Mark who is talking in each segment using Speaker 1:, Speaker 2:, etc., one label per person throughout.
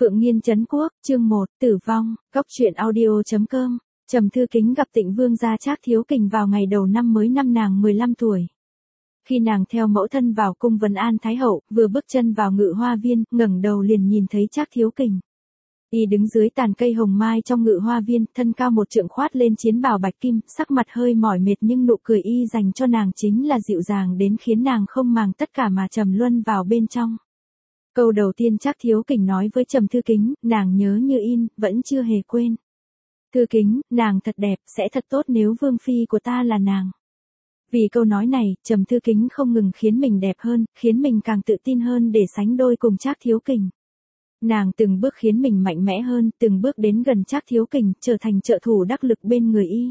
Speaker 1: Phượng Nghiên Trấn Quốc, chương 1, tử vong, góc truyện audio.com. Trầm Thư Kính gặp Tịnh Vương gia Trác Thiếu Kình vào ngày đầu năm mới năm nàng 15 tuổi. Khi nàng theo mẫu thân vào cung vấn an Thái Hậu, vừa bước chân vào Ngự Hoa Viên, ngẩng đầu liền nhìn thấy Trác Thiếu Kình. Y đứng dưới tàn cây hồng mai trong Ngự Hoa Viên, thân cao một trượng khoát lên chiến bào bạch kim, sắc mặt hơi mỏi mệt nhưng nụ cười y dành cho nàng chính là dịu dàng đến khiến nàng không màng tất cả mà trầm luân vào bên trong. Câu đầu tiên Trác Thiếu Kình nói với Trầm Thư Kính, nàng nhớ như in, vẫn chưa hề quên. Thư Kính, nàng thật đẹp, sẽ thật tốt nếu vương phi của ta là nàng. Vì câu nói này, Trầm Thư Kính không ngừng khiến mình đẹp hơn, khiến mình càng tự tin hơn để sánh đôi cùng Trác Thiếu Kình. Nàng từng bước khiến mình mạnh mẽ hơn, từng bước đến gần Trác Thiếu Kình, trở thành trợ thủ đắc lực bên người y.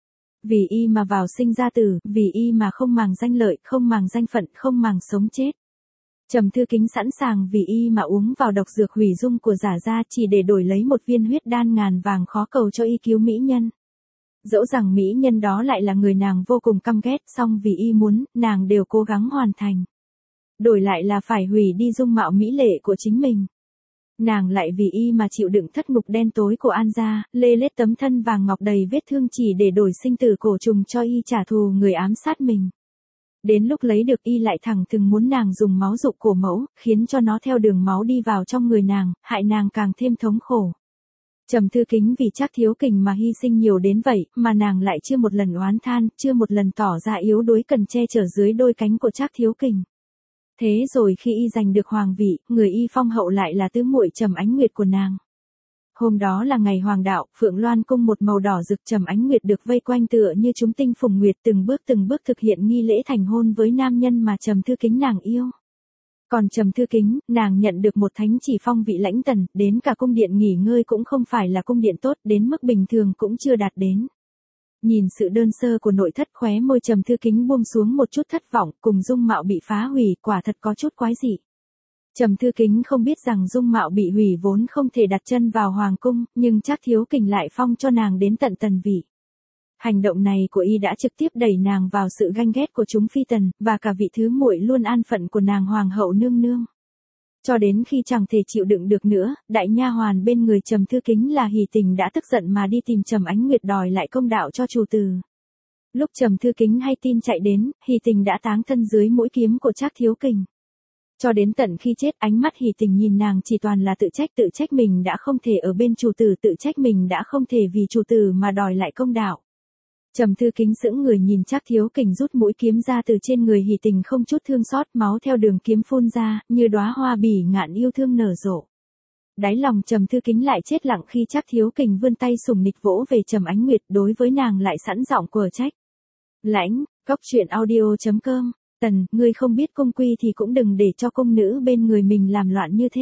Speaker 1: Vì y mà vào sinh ra tử, vì y mà không màng danh lợi, không màng danh phận, không màng sống chết. Trầm Thư Kính sẵn sàng vì y mà uống vào độc dược hủy dung của giả gia chỉ để đổi lấy một viên huyết đan ngàn vàng khó cầu cho y cứu mỹ nhân. Dẫu rằng mỹ nhân đó lại là người nàng vô cùng căm ghét, song vì y muốn, nàng đều cố gắng hoàn thành. Đổi lại là phải hủy đi dung mạo mỹ lệ của chính mình. Nàng lại vì y mà chịu đựng thất ngục đen tối của An gia, lê lết tấm thân vàng ngọc đầy vết thương chỉ để đổi sinh tử cổ trùng cho y trả thù người ám sát mình. Đến lúc lấy được y lại thẳng thừng muốn nàng dùng máu dục của mẫu, khiến cho nó theo đường máu đi vào trong người nàng, hại nàng càng thêm thống khổ. Trầm Thư Kính vì Trác Thiếu Kình mà hy sinh nhiều đến vậy, mà nàng lại chưa một lần oán than, chưa một lần tỏ ra yếu đuối cần che chở dưới đôi cánh của Trác Thiếu Kình. Thế rồi khi y giành được hoàng vị, người y phong hậu lại là tứ muội Trầm Ánh Nguyệt của nàng. Hôm đó là ngày hoàng đạo, Phượng Loan cung một màu đỏ rực Trầm Ánh Nguyệt được vây quanh tựa như chúng tinh phùng nguyệt từng bước thực hiện nghi lễ thành hôn với nam nhân mà Trầm Thư Kính nàng yêu. Còn Trầm Thư Kính, nàng nhận được một thánh chỉ phong vị lãnh tần, đến cả cung điện nghỉ ngơi cũng không phải là cung điện tốt, đến mức bình thường cũng chưa đạt đến. Nhìn sự đơn sơ của nội thất, khóe môi Trầm Thư Kính buông xuống một chút thất vọng, cùng dung mạo bị phá hủy, quả thật có chút quái dị. Trầm Thư Kính không biết rằng dung mạo bị hủy vốn không thể đặt chân vào hoàng cung, nhưng Trác Thiếu Kình lại phong cho nàng đến tận tần vị. Hành động này của y đã trực tiếp đẩy nàng vào sự ganh ghét của chúng phi tần, và cả vị thứ muội luôn an phận của nàng hoàng hậu nương nương. Cho đến khi chẳng thể chịu đựng được nữa, đại nha hoàn bên người Trầm Thư Kính là Hỷ Tình đã tức giận mà đi tìm Trầm Ánh Nguyệt đòi lại công đạo cho chủ tử. Lúc Trầm Thư Kính hay tin chạy đến, Hỷ Tình đã táng thân dưới mũi kiếm của Trác Thiếu Kình. Cho đến tận khi chết, ánh mắt Hỷ Tình nhìn nàng chỉ toàn là tự trách mình đã không thể ở bên chủ tử, tự trách mình đã không thể vì chủ tử mà đòi lại công đạo. Trầm Thư Kính sững người nhìn Trác Thiếu Kình rút mũi kiếm ra từ trên người Hỷ Tình không chút thương xót, máu theo đường kiếm phun ra, như đóa hoa bỉ ngạn yêu thương nở rộ. Đáy lòng Trầm Thư Kính lại chết lặng khi Trác Thiếu Kình vươn tay sủng nịch vỗ về Trầm Ánh Nguyệt, đối với nàng lại sẵn giọng quở trách. Lãnh, góc truyện audio.com. Tần, ngươi không biết cung quy thì cũng đừng để cho cung nữ bên người mình làm loạn như thế.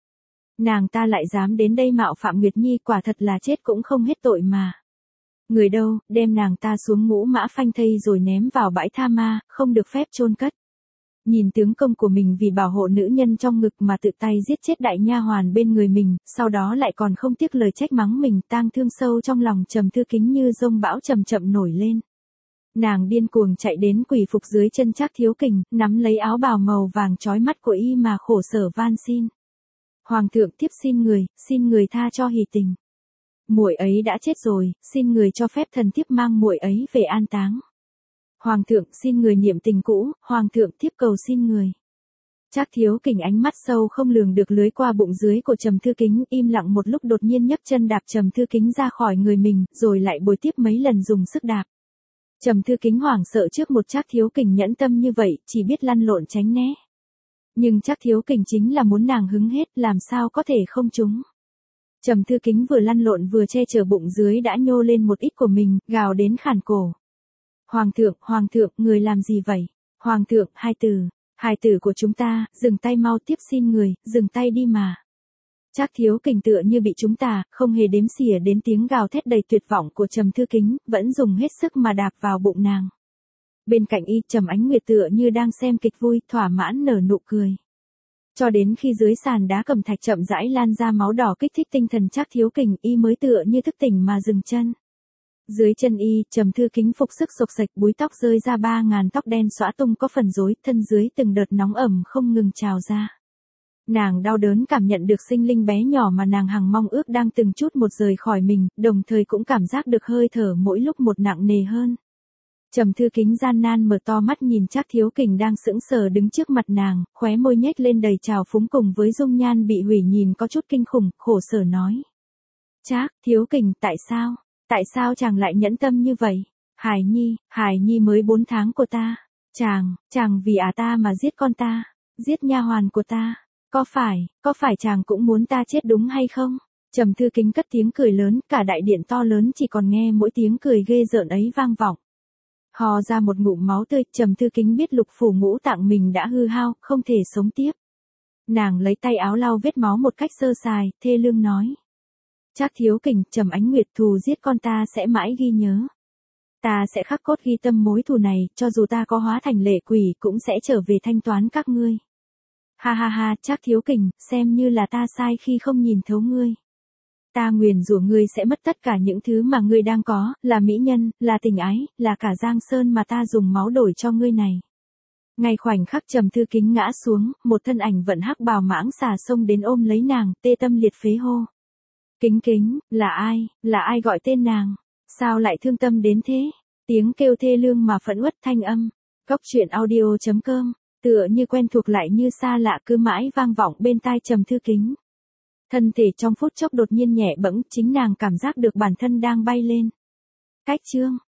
Speaker 1: Nàng ta lại dám đến đây mạo phạm Nguyệt Nhi, quả thật là chết cũng không hết tội mà. Người đâu, đem nàng ta xuống ngũ mã phanh thây rồi ném vào bãi tha ma, không được phép chôn cất. Nhìn tướng công của mình vì bảo hộ nữ nhân trong ngực mà tự tay giết chết đại nha hoàn bên người mình, sau đó lại còn không tiếc lời trách mắng mình, tang thương sâu trong lòng Trầm Thư Kính như dông bão chậm chậm nổi lên. Nàng điên cuồng chạy đến quỳ phục dưới chân Trác Thiếu Kình, nắm lấy áo bào màu vàng chói mắt của y mà khổ sở van xin. Hoàng thượng, thiếp xin người tha cho Hỷ Tình. Muội ấy đã chết rồi, xin người cho phép thần thiếp mang muội ấy về an táng. Hoàng thượng, xin người niệm tình cũ, hoàng thượng, thiếp cầu xin người. Trác Thiếu Kình ánh mắt sâu không lường được lưới qua bụng dưới của Trầm Thư Kính, im lặng một lúc đột nhiên nhấc chân đạp Trầm Thư Kính ra khỏi người mình, rồi lại bồi tiếp mấy lần dùng sức đạp. Trầm Thư Kính hoảng sợ trước một Trác Thiếu Kình nhẫn tâm như vậy, chỉ biết lăn lộn tránh né. Nhưng Trác Thiếu Kình chính là muốn nàng hứng hết, làm sao có thể không trúng. Trầm Thư Kính vừa lăn lộn vừa che chở bụng dưới đã nhô lên một ít của mình, gào đến khản cổ. Hoàng thượng, người làm gì vậy? Hoàng thượng, hài tử của chúng ta, dừng tay mau, tiếp xin người, dừng tay đi mà. Trác Thiếu Kình tựa như bị chúng ta, không hề đếm xỉa đến tiếng gào thét đầy tuyệt vọng của Trầm Thư Kính, vẫn dùng hết sức mà đạp vào bụng nàng. Bên cạnh y, Trầm Ánh Nguyệt tựa như đang xem kịch vui, thỏa mãn nở nụ cười. Cho đến khi dưới sàn đá cẩm thạch chậm rãi lan ra máu đỏ kích thích tinh thần Trác Thiếu Kình, y mới tựa như thức tỉnh mà dừng chân. Dưới chân y, Trầm Thư Kính phục sức xộc xệch, búi tóc rơi ra 3000 tóc đen xõa tung có phần rối, thân dưới từng đợt nóng ẩm không ngừng trào ra. Nàng đau đớn cảm nhận được sinh linh bé nhỏ mà nàng hằng mong ước đang từng chút một rời khỏi mình, đồng thời cũng cảm giác được hơi thở mỗi lúc một nặng nề hơn. Trầm Thư Kính gian nan mở to mắt nhìn Trác Thiếu Kình đang sững sờ đứng trước mặt nàng, khóe môi nhếch lên đầy trào phúng cùng với dung nhan bị hủy nhìn có chút kinh khủng, khổ sở nói. Trác Thiếu Kình, tại sao chàng lại nhẫn tâm như vậy? Hải Nhi mới 4 tháng của ta. Chàng vì ta mà giết con ta, giết nha hoàn của ta. Có phải chàng cũng muốn ta chết đúng hay không? Trầm Thư Kính cất tiếng cười lớn, cả đại điện to lớn chỉ còn nghe mỗi tiếng cười ghê rợn ấy vang vọng. Hò ra một ngụm máu tươi, Trầm Thư Kính biết lục phủ ngũ tạng mình đã hư hao, không thể sống tiếp. Nàng lấy tay áo lau vết máu một cách sơ sài, thê lương nói. Trác Thiếu Kình, Trầm Ánh Nguyệt, thù giết con ta sẽ mãi ghi nhớ. Ta sẽ khắc cốt ghi tâm mối thù này, cho dù ta có hóa thành lệ quỷ cũng sẽ trở về thanh toán các ngươi. Ha, Trác Thiếu Kình, xem như là ta sai khi không nhìn thấu ngươi. Ta nguyền rủa ngươi sẽ mất tất cả những thứ mà ngươi đang có, là mỹ nhân, là tình ái, là cả Giang Sơn mà ta dùng máu đổi cho ngươi này. Ngay khoảnh khắc Trầm Thư Kính ngã xuống, một thân ảnh vận hắc bào mãng xà xông đến ôm lấy nàng, tê tâm liệt phế hô. Kính, là ai gọi tên nàng? Sao lại thương tâm đến thế? Tiếng kêu thê lương mà phẫn uất thanh âm. Goctruyện audio.com, tựa như quen thuộc lại như xa lạ cứ mãi vang vọng bên tai Trầm Thư Kính. Thân thể trong phút chốc đột nhiên nhẹ bẫng, chính nàng cảm giác được bản thân đang bay lên. Cách chương